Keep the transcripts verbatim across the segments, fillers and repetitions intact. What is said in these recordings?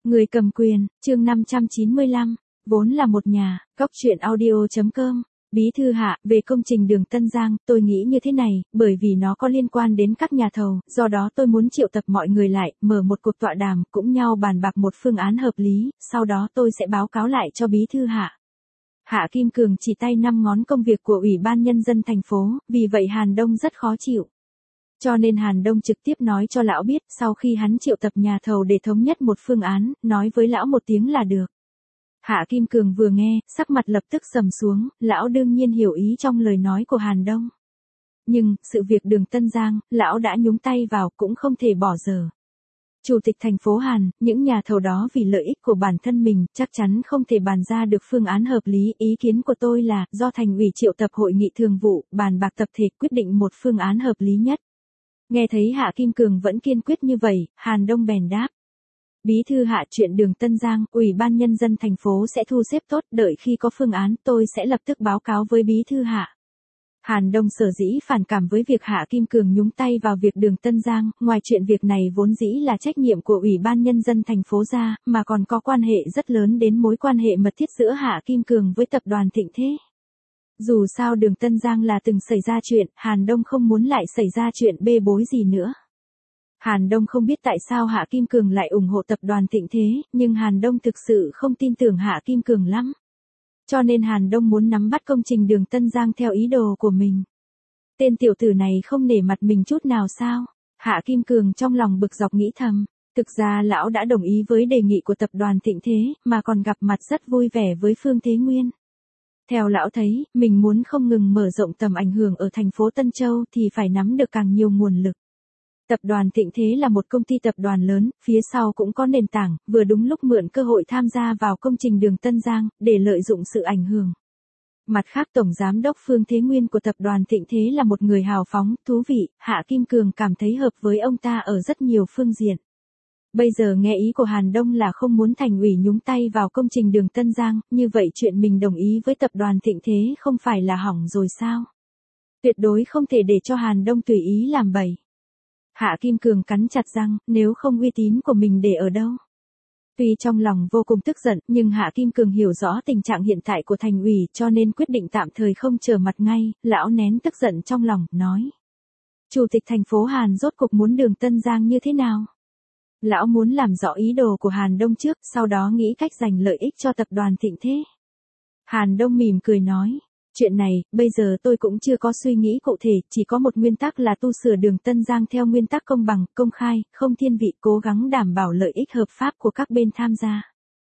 Người cầm quyền, chương năm trăm chín mươi lăm, vốn là một nhà, góc truyện audio.com. Bí thư Hạ, về công trình đường Tân Giang, tôi nghĩ như thế này, bởi vì nó có liên quan đến các nhà thầu, do đó tôi muốn triệu tập mọi người lại, mở một cuộc tọa đàm, cũng nhau bàn bạc một phương án hợp lý, sau đó tôi sẽ báo cáo lại cho Bí thư Hạ. Hạ Kim Cường chỉ tay năm ngón công việc của Ủy ban Nhân dân thành phố, vì vậy Hàn Đông rất khó chịu. Cho nên Hàn Đông trực tiếp nói cho lão biết, sau khi hắn triệu tập nhà thầu để thống nhất một phương án, nói với lão một tiếng là được. Hạ Kim Cường vừa nghe, sắc mặt lập tức sầm xuống, lão đương nhiên hiểu ý trong lời nói của Hàn Đông. Nhưng, sự việc đường Tân Giang, lão đã nhúng tay vào cũng không thể bỏ dở. Chủ tịch thành phố Hàn, những nhà thầu đó vì lợi ích của bản thân mình, chắc chắn không thể bàn ra được phương án hợp lý. Ý kiến của tôi là, do thành ủy triệu tập hội nghị thường vụ, bàn bạc tập thể quyết định một phương án hợp lý nhất. Nghe thấy Hạ Kim Cường vẫn kiên quyết như vậy, Hàn Đông bèn đáp. Bí thư Hạ, chuyện đường Tân Giang, Ủy ban Nhân dân thành phố sẽ thu xếp tốt, đợi khi có phương án tôi sẽ lập tức báo cáo với Bí thư Hạ. Hàn Đông sở dĩ phản cảm với việc Hạ Kim Cường nhúng tay vào việc đường Tân Giang, ngoài chuyện việc này vốn dĩ là trách nhiệm của Ủy ban Nhân dân thành phố ra, mà còn có quan hệ rất lớn đến mối quan hệ mật thiết giữa Hạ Kim Cường với tập đoàn Thịnh Thế. Dù sao đường Tân Giang là từng xảy ra chuyện, Hàn Đông không muốn lại xảy ra chuyện bê bối gì nữa. Hàn Đông không biết tại sao Hạ Kim Cường lại ủng hộ tập đoàn Thịnh Thế, nhưng Hàn Đông thực sự không tin tưởng Hạ Kim Cường lắm. Cho nên Hàn Đông muốn nắm bắt công trình đường Tân Giang theo ý đồ của mình. Tên tiểu tử này không nể mặt mình chút nào sao? Hạ Kim Cường trong lòng bực dọc nghĩ thầm. Thực ra lão đã đồng ý với đề nghị của tập đoàn Thịnh Thế, mà còn gặp mặt rất vui vẻ với Phương Thế Nguyên. Theo lão thấy, mình muốn không ngừng mở rộng tầm ảnh hưởng ở thành phố Tân Châu thì phải nắm được càng nhiều nguồn lực. Tập đoàn Thịnh Thế là một công ty tập đoàn lớn, phía sau cũng có nền tảng, vừa đúng lúc mượn cơ hội tham gia vào công trình đường Tân Giang, để lợi dụng sự ảnh hưởng. Mặt khác Tổng Giám đốc Phương Thế Nguyên của tập đoàn Thịnh Thế là một người hào phóng, thú vị, Hạ Kim Cường cảm thấy hợp với ông ta ở rất nhiều phương diện. Bây giờ nghe ý của Hàn Đông là không muốn thành ủy nhúng tay vào công trình đường Tân Giang, như vậy chuyện mình đồng ý với tập đoàn Thịnh Thế không phải là hỏng rồi sao? Tuyệt đối không thể để cho Hàn Đông tùy ý làm bậy. Hạ Kim Cường cắn chặt răng, nếu không uy tín của mình để ở đâu. Tuy trong lòng vô cùng tức giận, nhưng Hạ Kim Cường hiểu rõ tình trạng hiện tại của thành ủy cho nên quyết định tạm thời không trở mặt ngay, lão nén tức giận trong lòng, nói. Chủ tịch thành phố Hàn rốt cục muốn đường Tân Giang như thế nào? Lão muốn làm rõ ý đồ của Hàn Đông trước, sau đó nghĩ cách giành lợi ích cho tập đoàn Thịnh Thế. Hàn Đông mỉm cười nói. Chuyện này, bây giờ tôi cũng chưa có suy nghĩ cụ thể, chỉ có một nguyên tắc là tu sửa đường Tân Giang theo nguyên tắc công bằng, công khai, không thiên vị, cố gắng đảm bảo lợi ích hợp pháp của các bên tham gia.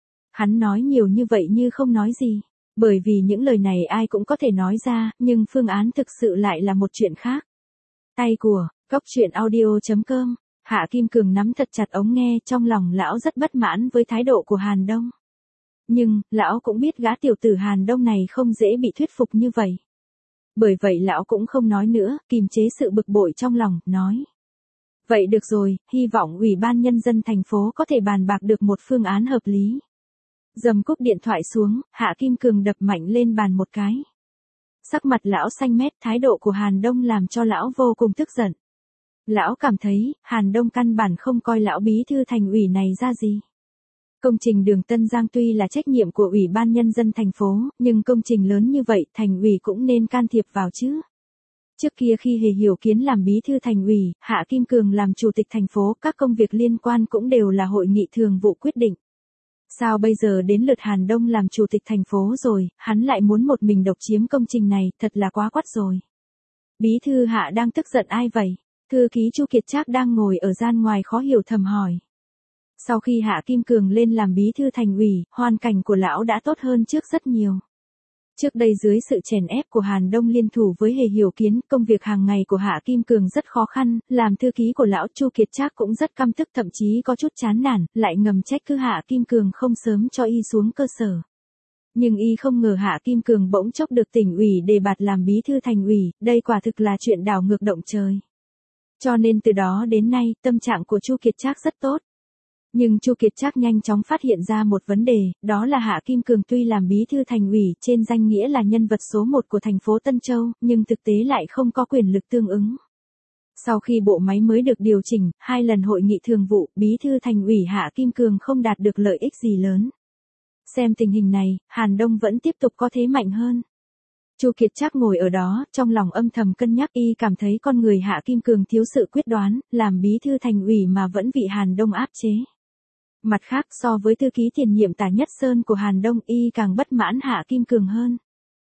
Hắn nói nhiều như vậy như không nói gì, bởi vì những lời này ai cũng có thể nói ra, nhưng phương án thực sự lại là một chuyện khác. Tay của, góc truyện audio.com, Hạ Kim Cường nắm thật chặt ống nghe, trong lòng lão rất bất mãn với thái độ của Hàn Đông. Nhưng, lão cũng biết gã tiểu tử Hàn Đông này không dễ bị thuyết phục như vậy. Bởi vậy lão cũng không nói nữa, kìm chế sự bực bội trong lòng, nói. Vậy được rồi, hy vọng Ủy ban Nhân dân thành phố có thể bàn bạc được một phương án hợp lý. Dầm cúp điện thoại xuống, Hạ Kim Cường đập mạnh lên bàn một cái. Sắc mặt lão xanh mét, thái độ của Hàn Đông làm cho lão vô cùng tức giận. Lão cảm thấy, Hàn Đông căn bản không coi lão bí thư thành ủy này ra gì. Công trình đường Tân Giang tuy là trách nhiệm của Ủy ban Nhân dân thành phố, nhưng công trình lớn như vậy thành ủy cũng nên can thiệp vào chứ. Trước kia khi Hề Hiểu Kiến làm bí thư thành ủy, Hạ Kim Cường làm chủ tịch thành phố, các công việc liên quan cũng đều là hội nghị thường vụ quyết định. Sao bây giờ đến lượt Hàn Đông làm chủ tịch thành phố rồi, hắn lại muốn một mình độc chiếm công trình này, thật là quá quắt rồi. Bí thư Hạ đang tức giận ai vậy? Thư ký Chu Kiệt Trác đang ngồi ở gian ngoài khó hiểu thầm hỏi. Sau khi Hạ Kim Cường lên làm bí thư thành ủy, hoàn cảnh của lão đã tốt hơn trước rất nhiều. Trước đây dưới sự chèn ép của Hàn Đông liên thủ với Hề Hiểu Kiến, công việc hàng ngày của Hạ Kim Cường rất khó khăn, làm thư ký của lão Chu Kiệt Trác cũng rất căm tức, thậm chí có chút chán nản, lại ngầm trách cứ Hạ Kim Cường không sớm cho y xuống cơ sở. Nhưng y không ngờ Hạ Kim Cường bỗng chốc được tỉnh ủy đề bạt làm bí thư thành ủy, đây quả thực là chuyện đảo ngược động trời. Cho nên từ đó đến nay, tâm trạng của Chu Kiệt Trác rất tốt. Nhưng Chu Kiệt Trác nhanh chóng phát hiện ra một vấn đề, đó là Hạ Kim Cường tuy làm bí thư thành ủy trên danh nghĩa là nhân vật số một của thành phố Tân Châu, nhưng thực tế lại không có quyền lực tương ứng. Sau khi bộ máy mới được điều chỉnh, hai lần hội nghị thường vụ, bí thư thành ủy Hạ Kim Cường không đạt được lợi ích gì lớn. Xem tình hình này, Hàn Đông vẫn tiếp tục có thế mạnh hơn. Chu Kiệt Trác ngồi ở đó, trong lòng âm thầm cân nhắc, y cảm thấy con người Hạ Kim Cường thiếu sự quyết đoán, làm bí thư thành ủy mà vẫn bị Hàn Đông áp chế. Mặt khác, so với thư ký tiền nhiệm Tả Nhất Sơn của Hàn Đông, y càng bất mãn Hạ Kim Cường hơn.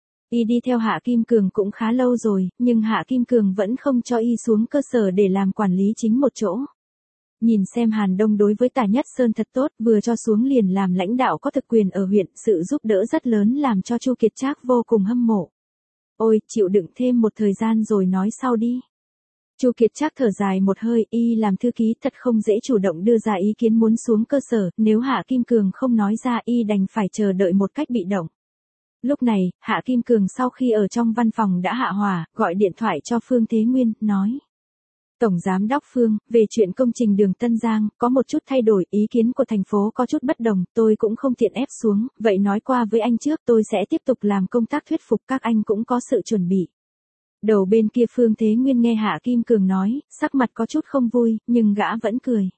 Y đi theo Hạ Kim Cường cũng khá lâu rồi, nhưng Hạ Kim Cường vẫn không cho y xuống cơ sở để làm quản lý chính một chỗ. Nhìn xem Hàn Đông đối với Tả Nhất Sơn thật tốt, vừa cho xuống liền làm lãnh đạo có thực quyền ở huyện, sự giúp đỡ rất lớn làm cho Chu Kiệt Trác vô cùng hâm mộ. Ôi, chịu đựng thêm một thời gian rồi nói sau đi. Chu Kiệt Trác thở dài một hơi, y làm thư ký thật không dễ chủ động đưa ra ý kiến muốn xuống cơ sở, nếu Hạ Kim Cường không nói ra y đành phải chờ đợi một cách bị động. Lúc này, Hạ Kim Cường sau khi ở trong văn phòng đã hạ hỏa, gọi điện thoại cho Phương Thế Nguyên, nói. Tổng Giám đốc Phương, về chuyện công trình đường Tân Giang, có một chút thay đổi, ý kiến của thành phố có chút bất đồng, tôi cũng không tiện ép xuống, vậy nói qua với anh trước, tôi sẽ tiếp tục làm công tác thuyết phục các anh cũng có sự chuẩn bị. Đầu bên kia Phương Thế Nguyên nghe Hạ Kim Cường nói, sắc mặt có chút không vui, nhưng gã vẫn cười.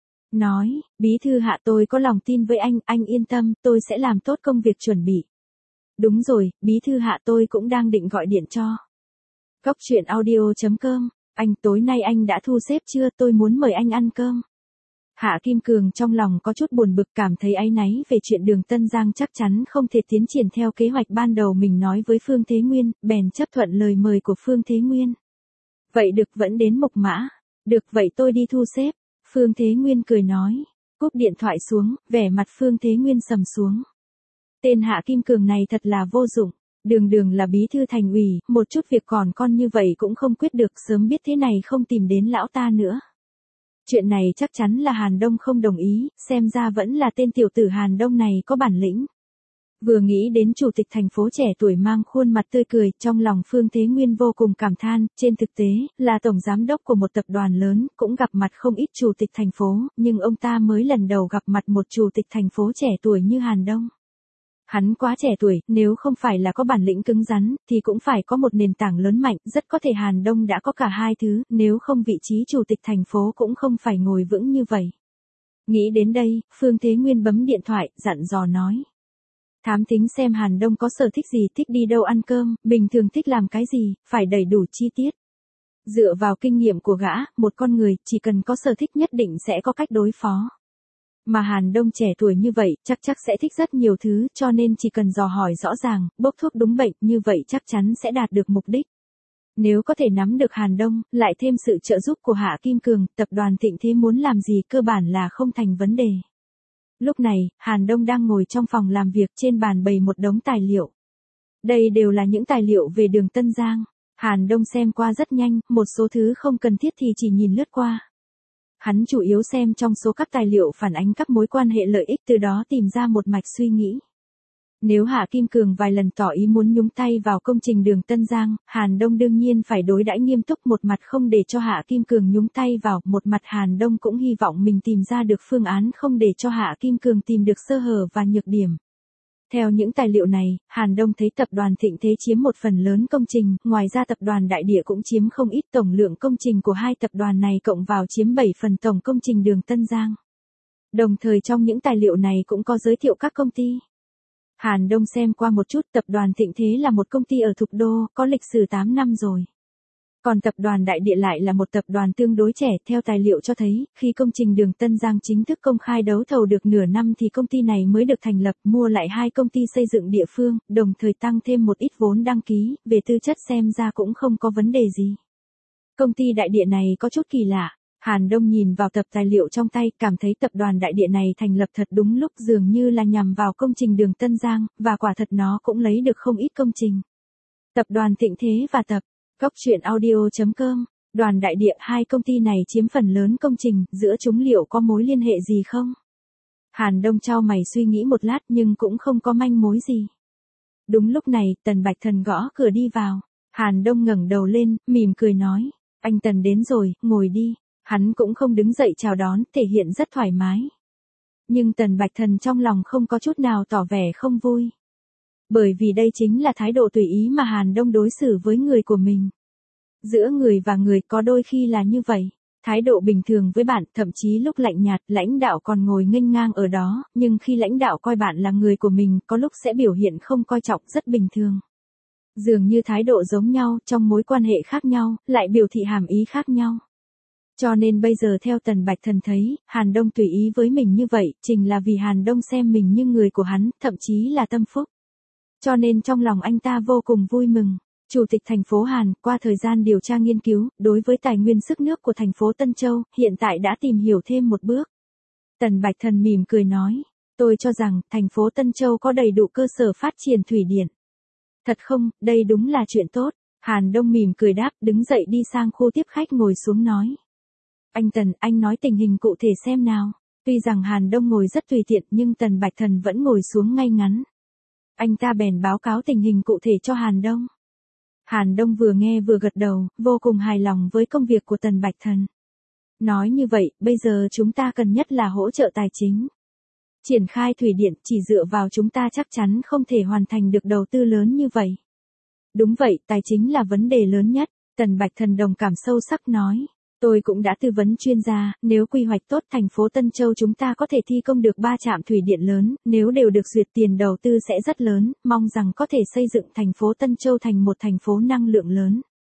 Nói, bí thư Hạ tôi có lòng tin với anh, anh yên tâm, tôi sẽ làm tốt công việc chuẩn bị. Đúng rồi, bí thư Hạ tôi cũng đang định gọi điện cho. Cốc truyện audio chấm com, anh tối nay anh đã thu xếp chưa, tôi muốn mời anh ăn cơm. Hạ Kim Cường trong lòng có chút buồn bực, cảm thấy áy náy về chuyện đường Tân Giang chắc chắn không thể tiến triển theo kế hoạch ban đầu mình nói với Phương Thế Nguyên, bèn chấp thuận lời mời của Phương Thế Nguyên. Vậy được, vẫn đến Mộc Mã. Được, vậy tôi đi thu xếp. Phương Thế Nguyên cười nói. Cúp điện thoại xuống, vẻ mặt Phương Thế Nguyên sầm xuống. Tên Hạ Kim Cường này thật là vô dụng. Đường đường là bí thư thành ủy, một chút việc còn con như vậy cũng không quyết được, sớm biết thế này không tìm đến lão ta nữa. Chuyện này chắc chắn là Hàn Đông không đồng ý, xem ra vẫn là tên tiểu tử Hàn Đông này có bản lĩnh. Vừa nghĩ đến chủ tịch thành phố trẻ tuổi mang khuôn mặt tươi cười, trong lòng Phương Thế Nguyên vô cùng cảm than, trên thực tế, là tổng giám đốc của một tập đoàn lớn, cũng gặp mặt không ít chủ tịch thành phố, nhưng ông ta mới lần đầu gặp mặt một chủ tịch thành phố trẻ tuổi như Hàn Đông. Hắn quá trẻ tuổi, nếu không phải là có bản lĩnh cứng rắn, thì cũng phải có một nền tảng lớn mạnh, rất có thể Hàn Đông đã có cả hai thứ, nếu không vị trí chủ tịch thành phố cũng không phải ngồi vững như vậy. Nghĩ đến đây, Phương Thế Nguyên bấm điện thoại, dặn dò nói. Thám thính xem Hàn Đông có sở thích gì, thích đi đâu ăn cơm, bình thường thích làm cái gì, phải đầy đủ chi tiết. Dựa vào kinh nghiệm của gã, một con người, chỉ cần có sở thích nhất định sẽ có cách đối phó. Mà Hàn Đông trẻ tuổi như vậy, chắc chắc sẽ thích rất nhiều thứ, cho nên chỉ cần dò hỏi rõ ràng, bốc thuốc đúng bệnh, như vậy chắc chắn sẽ đạt được mục đích. Nếu có thể nắm được Hàn Đông, lại thêm sự trợ giúp của Hạ Kim Cường, tập đoàn Thịnh Thế muốn làm gì cơ bản là không thành vấn đề. Lúc này, Hàn Đông đang ngồi trong phòng làm việc, trên bàn bày một đống tài liệu. Đây đều là những tài liệu về đường Tân Giang. Hàn Đông xem qua rất nhanh, một số thứ không cần thiết thì chỉ nhìn lướt qua. Hắn chủ yếu xem trong số các tài liệu phản ánh các mối quan hệ lợi ích, từ đó tìm ra một mạch suy nghĩ. Nếu Hạ Kim Cường vài lần tỏ ý muốn nhúng tay vào công trình đường Tân Giang, Hàn Đông đương nhiên phải đối đãi nghiêm túc, một mặt không để cho Hạ Kim Cường nhúng tay vào, một mặt Hàn Đông cũng hy vọng mình tìm ra được phương án không để cho Hạ Kim Cường tìm được sơ hở và nhược điểm. Theo những tài liệu này, Hàn Đông thấy tập đoàn Thịnh Thế chiếm một phần lớn công trình, ngoài ra tập đoàn Đại Địa cũng chiếm không ít, tổng lượng công trình của hai tập đoàn này cộng vào chiếm bảy phần tổng công trình đường Tân Giang. Đồng thời trong những tài liệu này cũng có giới thiệu các công ty. Hàn Đông xem qua một chút, tập đoàn Thịnh Thế là một công ty ở Thục Đô, có lịch sử tám năm rồi. Còn tập đoàn Đại Địa lại là một tập đoàn tương đối trẻ, theo tài liệu cho thấy, khi công trình đường Tân Giang chính thức công khai đấu thầu được nửa năm thì công ty này mới được thành lập, mua lại hai công ty xây dựng địa phương, đồng thời tăng thêm một ít vốn đăng ký, về tư chất xem ra cũng không có vấn đề gì. Công ty Đại Địa này có chút kỳ lạ. Hàn Đông nhìn vào tập tài liệu trong tay, cảm thấy tập đoàn Đại Địa này thành lập thật đúng lúc, dường như là nhằm vào công trình đường Tân Giang, và quả thật nó cũng lấy được không ít công trình. Tập đoàn Thịnh Thế và tập Cốc truyện audio chấm com, đoàn Đại Địa, hai công ty này chiếm phần lớn công trình, giữa chúng liệu có mối liên hệ gì không? Hàn Đông chau mày suy nghĩ một lát nhưng cũng không có manh mối gì. Đúng lúc này, Tần Bạch Thần gõ cửa đi vào. Hàn Đông ngẩng đầu lên, mỉm cười nói, anh Tần đến rồi, ngồi đi. Hắn cũng không đứng dậy chào đón, thể hiện rất thoải mái. Nhưng Tần Bạch Thần trong lòng không có chút nào tỏ vẻ không vui. Bởi vì đây chính là thái độ tùy ý mà Hàn Đông đối xử với người của mình. Giữa người và người có đôi khi là như vậy. Thái độ bình thường với bạn, thậm chí lúc lạnh nhạt, lãnh đạo còn ngồi nghênh ngang ở đó, nhưng khi lãnh đạo coi bạn là người của mình, có lúc sẽ biểu hiện không coi trọng, rất bình thường. Dường như thái độ giống nhau, trong mối quan hệ khác nhau, lại biểu thị hàm ý khác nhau. Cho nên bây giờ theo Tần Bạch Thần thấy, Hàn Đông tùy ý với mình như vậy, chính là vì Hàn Đông xem mình như người của hắn, thậm chí là tâm phúc. Cho nên trong lòng anh ta vô cùng vui mừng. Chủ tịch thành phố Hàn, qua thời gian điều tra nghiên cứu, đối với tài nguyên sức nước của thành phố Tân Châu, hiện tại đã tìm hiểu thêm một bước. Tần Bạch Thần mỉm cười nói, tôi cho rằng, thành phố Tân Châu có đầy đủ cơ sở phát triển thủy điện. Thật không, đây đúng là chuyện tốt. Hàn Đông mỉm cười đáp, đứng dậy đi sang khu tiếp khách ngồi xuống nói. Anh Tần, anh nói tình hình cụ thể xem nào. Tuy rằng Hàn Đông ngồi rất tùy tiện nhưng Tần Bạch Thần vẫn ngồi xuống ngay ngắn. Anh ta bèn báo cáo tình hình cụ thể cho Hàn Đông. Hàn Đông vừa nghe vừa gật đầu, vô cùng hài lòng với công việc của Tần Bạch Thần. Nói như vậy, bây giờ chúng ta cần nhất là hỗ trợ tài chính. Triển khai thủy điện chỉ dựa vào chúng ta chắc chắn không thể hoàn thành được đầu tư lớn như vậy. Đúng vậy, tài chính là vấn đề lớn nhất, Tần Bạch Thần đồng cảm sâu sắc nói. Tôi cũng đã tư vấn chuyên gia, nếu quy hoạch tốt thành phố Tân Châu chúng ta có thể thi công được ba trạm thủy điện lớn, nếu đều được duyệt tiền đầu tư sẽ rất lớn, mong rằng có thể xây dựng thành phố Tân Châu thành một thành phố năng lượng lớn.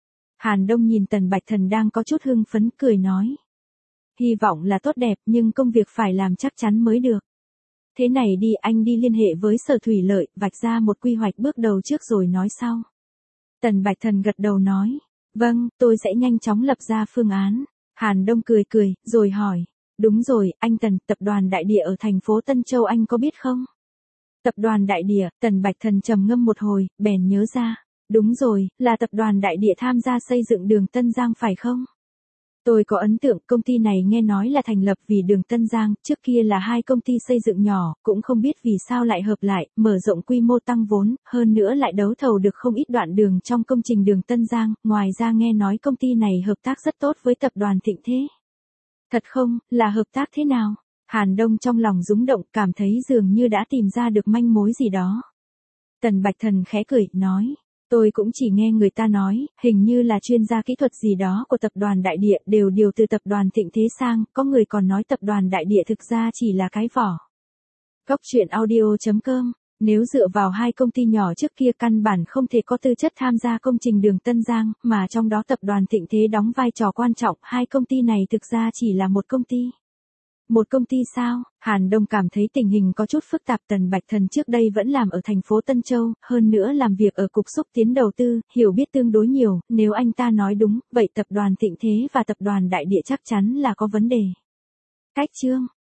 Hàn Đông nhìn Tần Bạch Thần đang có chút hưng phấn cười nói. Hy vọng là tốt đẹp nhưng công việc phải làm chắc chắn mới được. Thế này đi, anh đi liên hệ với Sở Thủy Lợi, vạch ra một quy hoạch bước đầu trước rồi nói sau. Tần Bạch Thần gật đầu nói. Vâng, tôi sẽ nhanh chóng lập ra phương án. Hàn Đông cười cười, rồi hỏi. Đúng rồi, anh Tần, tập đoàn Đại Địa ở thành phố Tân Châu anh có biết không? Tập đoàn Đại Địa, Tần Bạch Thần trầm ngâm một hồi, bèn nhớ ra. Đúng rồi, là tập đoàn Đại Địa tham gia xây dựng đường Tân Giang phải không? Tôi có ấn tượng công ty này nghe nói là thành lập vì đường Tân Giang, trước kia là hai công ty xây dựng nhỏ, cũng không biết vì sao lại hợp lại, mở rộng quy mô tăng vốn, hơn nữa lại đấu thầu được không ít đoạn đường trong công trình đường Tân Giang, ngoài ra nghe nói công ty này hợp tác rất tốt với tập đoàn Thịnh Thế. Thật không, là hợp tác thế nào? Hàn Đông trong lòng rúng động, cảm thấy dường như đã tìm ra được manh mối gì đó. Tần Bạch Thần khẽ cười, nói. Tôi cũng chỉ nghe người ta nói, hình như là chuyên gia kỹ thuật gì đó của tập đoàn Đại Địa đều điều từ tập đoàn Thịnh Thế sang, có người còn nói tập đoàn Đại Địa thực ra chỉ là cái vỏ. Góc truyện audio chấm com, nếu dựa vào hai công ty nhỏ trước kia căn bản không thể có tư chất tham gia công trình đường Tân Giang, mà trong đó tập đoàn Thịnh Thế đóng vai trò quan trọng, hai công ty này thực ra chỉ là một công ty. Một công ty sao? Hàn Đông cảm thấy tình hình có chút phức tạp. Tần Bạch Thần trước đây vẫn làm ở thành phố Tân Châu, hơn nữa làm việc ở cục xúc tiến đầu tư, hiểu biết tương đối nhiều, nếu anh ta nói đúng, vậy tập đoàn Thịnh Thế và tập đoàn Đại Địa chắc chắn là có vấn đề. Cách chương